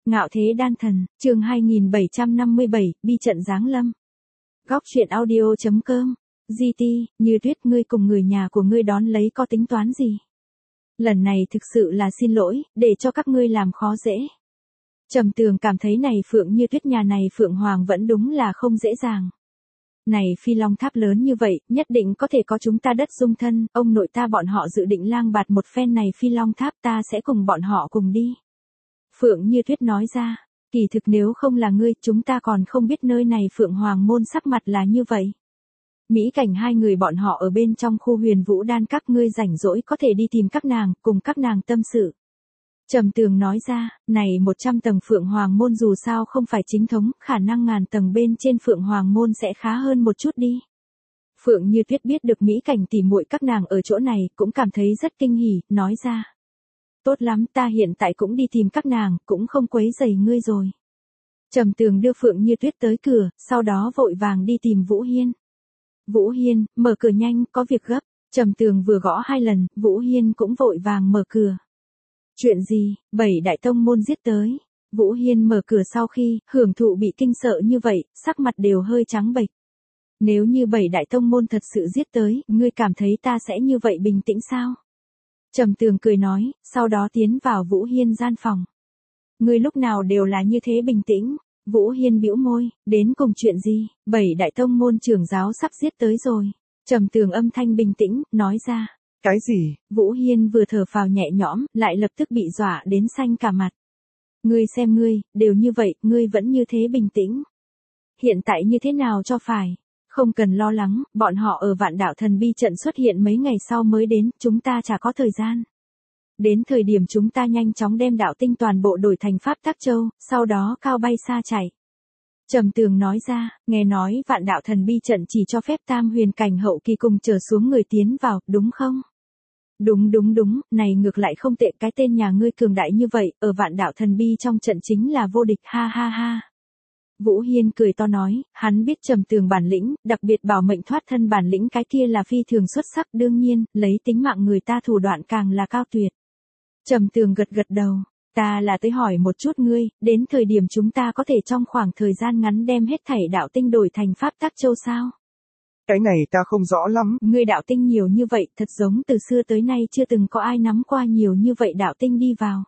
Ngạo thế đan thần, chương 2757, bi trận giáng lâm. Góc truyện audio.com. GT, Như Tuyết, ngươi cùng người nhà của ngươi đón lấy có tính toán gì? Lần này thực sự là xin lỗi, để cho các ngươi làm khó dễ. Trầm Tường cảm thấy này Phượng Như Tuyết nhà này Phượng Hoàng vẫn đúng là không dễ dàng. Này phi long tháp lớn như vậy, nhất định có thể có chúng ta đất dung thân, ông nội ta bọn họ dự định lang bạt một phen này phi long tháp, ta sẽ cùng bọn họ cùng đi. Phượng Như Tuyết nói ra, kỳ thực nếu không là ngươi, chúng ta còn không biết nơi này Phượng Hoàng môn sắc mặt là như vậy. Mỹ Cảnh hai người bọn họ ở bên trong khu Huyền Vũ Đan các ngươi rảnh rỗi có thể đi tìm các nàng, cùng các nàng tâm sự. Trầm Tường nói ra, này 100 tầng Phượng Hoàng môn dù sao không phải chính thống, khả năng ngàn tầng bên trên Phượng Hoàng môn sẽ khá hơn một chút đi. Phượng Như Tuyết biết được Mỹ Cảnh tỉ muội các nàng ở chỗ này, cũng cảm thấy rất kinh hỉ, nói ra. Tốt lắm, ta hiện tại cũng đi tìm các nàng, cũng không quấy rầy ngươi rồi. Trầm Tường đưa Phượng Như Tuyết tới cửa, sau đó vội vàng đi tìm Vũ Hiên. Vũ Hiên, mở cửa nhanh, có việc gấp. Trầm Tường vừa gõ 2 lần, Vũ Hiên cũng vội vàng mở cửa. Chuyện gì? 7 đại tông môn giết tới. Vũ Hiên mở cửa sau khi, hưởng thụ bị kinh sợ như vậy, sắc mặt đều hơi trắng bệch. Nếu như 7 đại tông môn thật sự giết tới, ngươi cảm thấy ta sẽ như vậy bình tĩnh sao? Trầm Tường cười nói, sau đó tiến vào Vũ Hiên gian phòng. Ngươi lúc nào đều là như thế bình tĩnh. Vũ Hiên bĩu môi, đến cùng chuyện gì? 7 đại tông môn trưởng giáo sắp giết tới rồi. Trầm Tường âm thanh bình tĩnh, nói ra. Cái gì? Vũ Hiên vừa thở phào nhẹ nhõm, lại lập tức bị dọa đến xanh cả mặt. Ngươi xem ngươi, đều như vậy, ngươi vẫn như thế bình tĩnh. Hiện tại như thế nào cho phải? Không cần lo lắng, bọn họ ở Vạn Đạo Thần Bi trận xuất hiện mấy ngày sau mới đến, chúng ta chả có thời gian. Đến thời điểm chúng ta nhanh chóng đem đạo tinh toàn bộ đổi thành pháp tắc châu, sau đó cao bay xa chạy. Trầm Tường nói ra, nghe nói Vạn Đạo Thần Bi trận chỉ cho phép tam huyền cảnh hậu kỳ cùng trở xuống người tiến vào, đúng không? Đúng, này ngược lại không tệ, cái tên nhà ngươi cường đại như vậy, ở Vạn Đạo Thần Bi trong trận chính là vô địch, ha ha ha. Vũ Hiên cười to nói, hắn biết Trầm Tường bản lĩnh, đặc biệt bảo mệnh thoát thân bản lĩnh cái kia là phi thường xuất sắc, đương nhiên, lấy tính mạng người ta thủ đoạn càng là cao tuyệt. Trầm Tường gật gật đầu, ta là tới hỏi một chút ngươi, đến thời điểm chúng ta có thể trong khoảng thời gian ngắn đem hết thảy đạo tinh đổi thành pháp tắc châu sao? Cái này ta không rõ lắm. Ngươi đạo tinh nhiều như vậy, thật giống từ xưa tới nay chưa từng có ai nắm qua nhiều như vậy đạo tinh đi vào.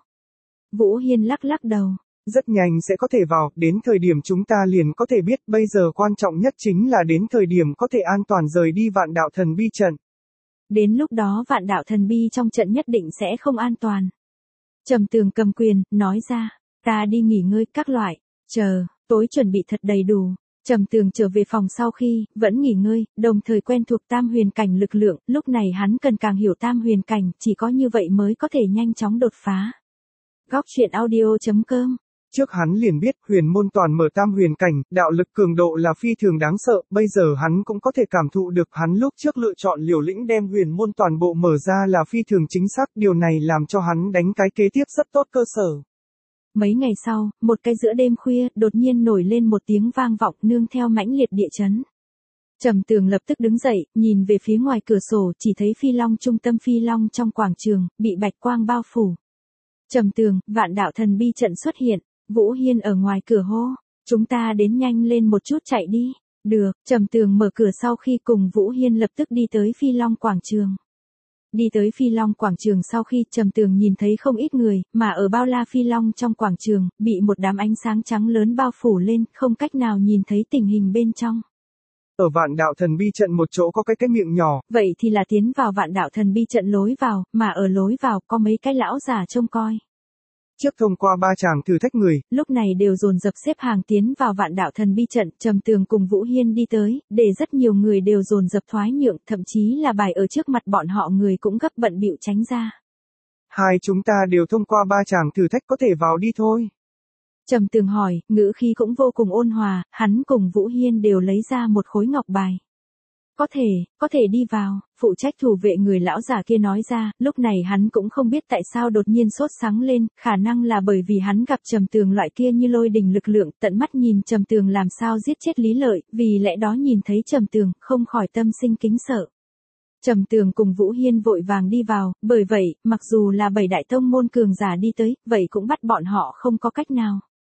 Vũ Hiên lắc lắc đầu. Rất nhanh sẽ có thể vào, đến thời điểm chúng ta liền có thể biết, bây giờ quan trọng nhất chính là đến thời điểm có thể an toàn rời đi Vạn Đạo Thần Bi trận. Đến lúc đó Vạn Đạo Thần Bi trong trận nhất định sẽ không an toàn. Trầm Tường cầm quyền, nói ra, ta đi nghỉ ngơi các loại, chờ, tối chuẩn bị thật đầy đủ. Trầm Tường trở về phòng sau khi, vẫn nghỉ ngơi, đồng thời quen thuộc tam huyền cảnh lực lượng, lúc này hắn cần càng hiểu tam huyền cảnh, chỉ có như vậy mới có thể nhanh chóng đột phá. Góc truyện audio.com. Trước hắn liền biết huyền môn toàn mở tam huyền cảnh, đạo lực cường độ là phi thường đáng sợ, bây giờ hắn cũng có thể cảm thụ được hắn lúc trước lựa chọn liều lĩnh đem huyền môn toàn bộ mở ra là phi thường chính xác, điều này làm cho hắn đánh cái kế tiếp rất tốt cơ sở. Mấy ngày sau, một cái giữa đêm khuya, đột nhiên nổi lên một tiếng vang vọng nương theo mãnh liệt địa chấn. Trầm Tường lập tức đứng dậy, nhìn về phía ngoài cửa sổ, chỉ thấy phi long trung tâm phi long trong quảng trường, bị bạch quang bao phủ. Trầm Tường, Vạn Đạo Thần Bi trận xuất hiện. Vũ Hiên ở ngoài cửa hô, chúng ta đến nhanh lên một chút chạy đi. Được, Trầm Tường mở cửa sau khi cùng Vũ Hiên lập tức đi tới Phi Long quảng trường. Đi tới Phi Long quảng trường sau khi Trầm Tường nhìn thấy không ít người, mà ở bao la Phi Long trong quảng trường, bị một đám ánh sáng trắng lớn bao phủ lên, không cách nào nhìn thấy tình hình bên trong. Ở Vạn Đạo Thần Bi trận một chỗ có cái miệng nhỏ, vậy thì là tiến vào Vạn Đạo Thần Bi trận lối vào, mà ở lối vào có mấy cái lão già trông coi. Trước thông qua 3 chàng thử thách người, lúc này đều dồn dập xếp hàng tiến vào Vạn Đạo Thần Bi trận, Trầm Tường cùng Vũ Hiên đi tới, để rất nhiều người đều dồn dập thoái nhượng, thậm chí là bài ở trước mặt bọn họ người cũng gấp bận bịu tránh ra. Hai chúng ta đều thông qua 3 chàng thử thách có thể vào đi thôi. Trầm Tường hỏi, ngữ khí cũng vô cùng ôn hòa, hắn cùng Vũ Hiên đều lấy ra một khối ngọc bài. Có thể đi vào, phụ trách thủ vệ người lão già kia nói ra, lúc này hắn cũng không biết tại sao đột nhiên sốt sắng lên, khả năng là bởi vì hắn gặp Trầm Tường loại kia như lôi đình lực lượng, tận mắt nhìn Trầm Tường làm sao giết chết Lý Lợi, vì lẽ đó nhìn thấy Trầm Tường, không khỏi tâm sinh kính sợ. Trầm Tường cùng Vũ Hiên vội vàng đi vào, bởi vậy, mặc dù là 7 đại tông môn cường giả đi tới, vậy cũng bắt bọn họ không có cách nào.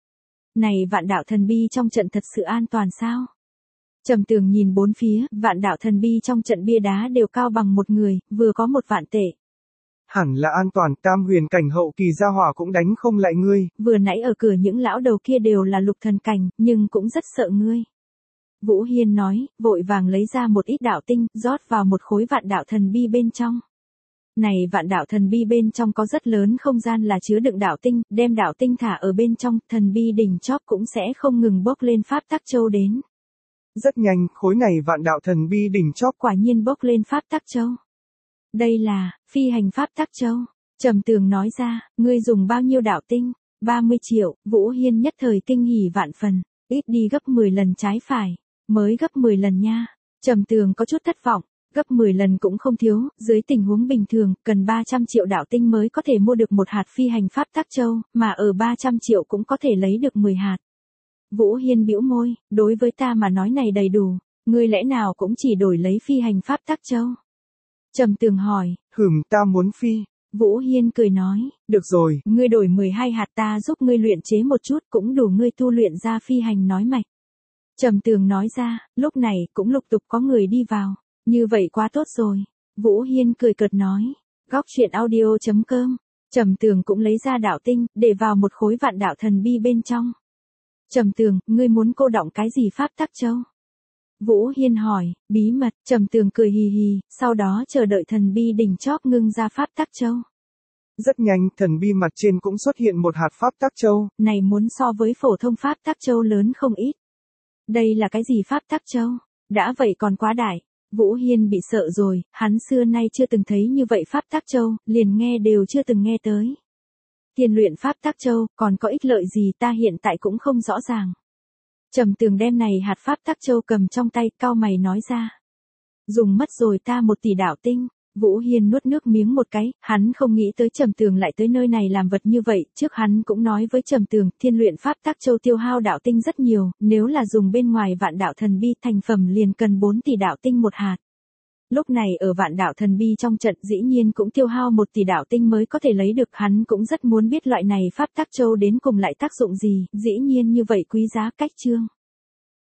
Này vạn đạo thần bi trong trận thật sự an toàn sao? Trầm Tường nhìn bốn phía, vạn đạo thần bi trong trận bia đá đều cao bằng một người, vừa có một vạn tệ. Hẳn là an toàn, tam huyền cảnh hậu kỳ gia hỏa cũng đánh không lại ngươi. Vừa nãy ở cửa những lão đầu kia đều là lục thần cảnh, nhưng cũng rất sợ ngươi. Vũ Hiên nói, vội vàng lấy ra một ít đạo tinh, rót vào một khối vạn đạo thần bi bên trong. Này vạn đạo thần bi bên trong có rất lớn không gian là chứa đựng đạo tinh, đem đạo tinh thả ở bên trong, thần bi đỉnh chóp cũng sẽ không ngừng bốc lên pháp tắc châu đến. Rất nhanh, khối này vạn đạo thần bi đỉnh chóp quả nhiên bốc lên pháp tắc châu. Đây là, phi hành pháp tắc châu. Trầm Tường nói ra, ngươi dùng bao nhiêu đạo tinh? 30 triệu, Vũ Hiên nhất thời kinh hỉ vạn phần, ít đi gấp 10 lần trái phải, mới gấp 10 lần nha. Trầm Tường có chút thất vọng, gấp 10 lần cũng không thiếu, dưới tình huống bình thường, cần 300 triệu đạo tinh mới có thể mua được một hạt phi hành pháp tắc châu, mà ở 300 triệu cũng có thể lấy được 10 hạt. Vũ Hiên bĩu môi, đối với ta mà nói này đầy đủ, ngươi lẽ nào cũng chỉ đổi lấy phi hành pháp tắc châu? Trầm Tường hỏi, ta muốn phi. Vũ Hiên cười nói, được rồi, ngươi đổi 12 hạt ta giúp ngươi luyện chế một chút cũng đủ ngươi tu luyện ra phi hành nói mạch. Trầm Tường nói ra, lúc này cũng lục tục có người đi vào, như vậy quá tốt rồi. Vũ Hiên cười cợt nói, góc truyện audio.com, Trầm Tường cũng lấy ra đạo tinh, để vào một khối vạn đạo thần bi bên trong. Trầm Tường, ngươi muốn cô đọng cái gì pháp tắc châu? Vũ Hiên hỏi, bí mật. Trầm Tường cười hì hì, sau đó chờ đợi thần bi đỉnh chóp ngưng ra pháp tắc châu. Rất nhanh, thần bi mặt trên cũng xuất hiện một hạt pháp tắc châu. Này muốn so với phổ thông pháp tắc châu lớn không ít. Đây là cái gì pháp tắc châu? Đã vậy còn quá đại. Vũ Hiên bị sợ rồi, hắn xưa nay chưa từng thấy như vậy pháp tắc châu, liền nghe đều chưa từng nghe tới. Tiền luyện pháp tắc châu, còn có ích lợi gì ta hiện tại cũng không rõ ràng. Trầm Tường đem này hạt pháp tắc châu cầm trong tay, cau mày nói ra. Dùng mất rồi ta 1 tỷ đạo tinh. Vũ Hiên nuốt nước miếng một cái, hắn không nghĩ tới Trầm Tường lại tới nơi này làm vật như vậy, trước hắn cũng nói với Trầm Tường, thiên luyện pháp tắc châu tiêu hao đạo tinh rất nhiều, nếu là dùng bên ngoài vạn đạo thần bi thành phẩm liền cần 4 tỷ đạo tinh một hạt. Lúc này ở vạn đạo thần bi trong trận dĩ nhiên cũng tiêu hao 1 tỷ đạo tinh mới có thể lấy được, hắn cũng rất muốn biết loại này pháp tắc châu đến cùng lại tác dụng gì, dĩ nhiên như vậy quý giá cách chương.